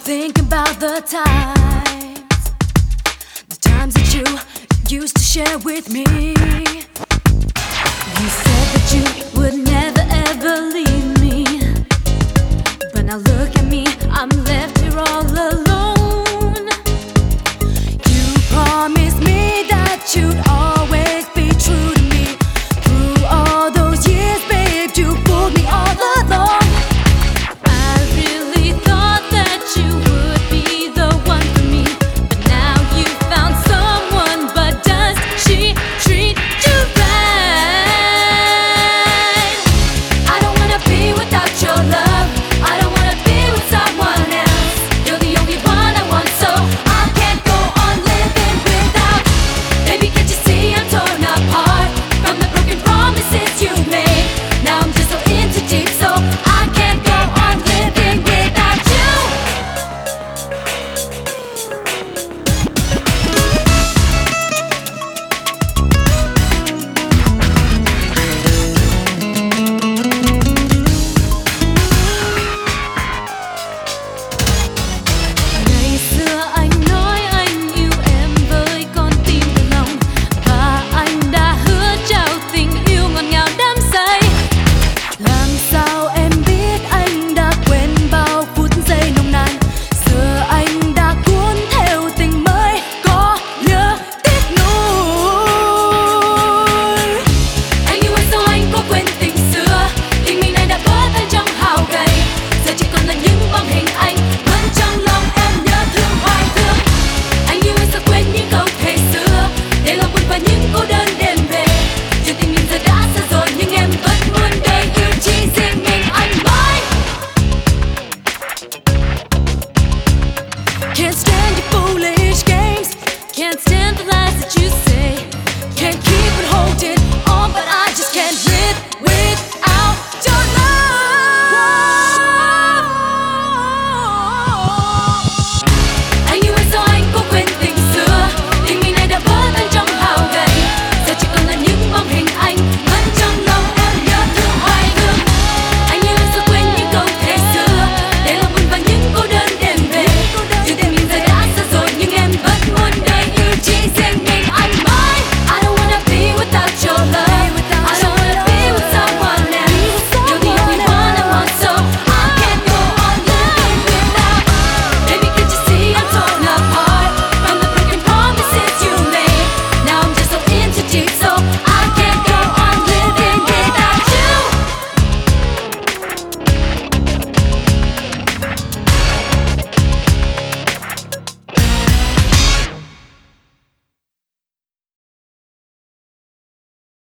Think about the times that you used to share with me. You said that you would never ever leave me, but now look at me, I'm left here all alone. You promised me that you'd always be true to me. Through all those years, babe, you pulled me all along. I really thought that you would be the one for me, but now you found someone. But does she treat you right? I don't wanna be without your love. I don't wanna be with someone else. You're the only one I want, so I can't go on living without. Baby, can't you see I'm torn apart from the broken promises you made? Now I'm just so in too deep, so I can't go on living without you. Ngày xưa anh nói anh yêu em với con tim thật lòng, và anh đã hứa trao tình yêu ngọt ngào đắm say. Làm sao em biết anh đã quên bao phút giây nồng nàn? Giờ anh đã cuốn theo tình mới, có nhớ tiếc nuối. Anh yêu em sao anh có quên tình xưa? Tình mình này đã vỡ tan trong hao gầy, giờ chỉ còn là những bóng hình anh vẫn trong lòng em nhớ thương hoài thương. Anh yêu em sao quên những câu thề xưa, để lòng buồn và những cô đơn đêm về. Chuyện tình mình giờ đã xa rồi, nhưng em vẫn muốn đời yêu chỉ riêng mình anh mãi. Can't stand you fooling.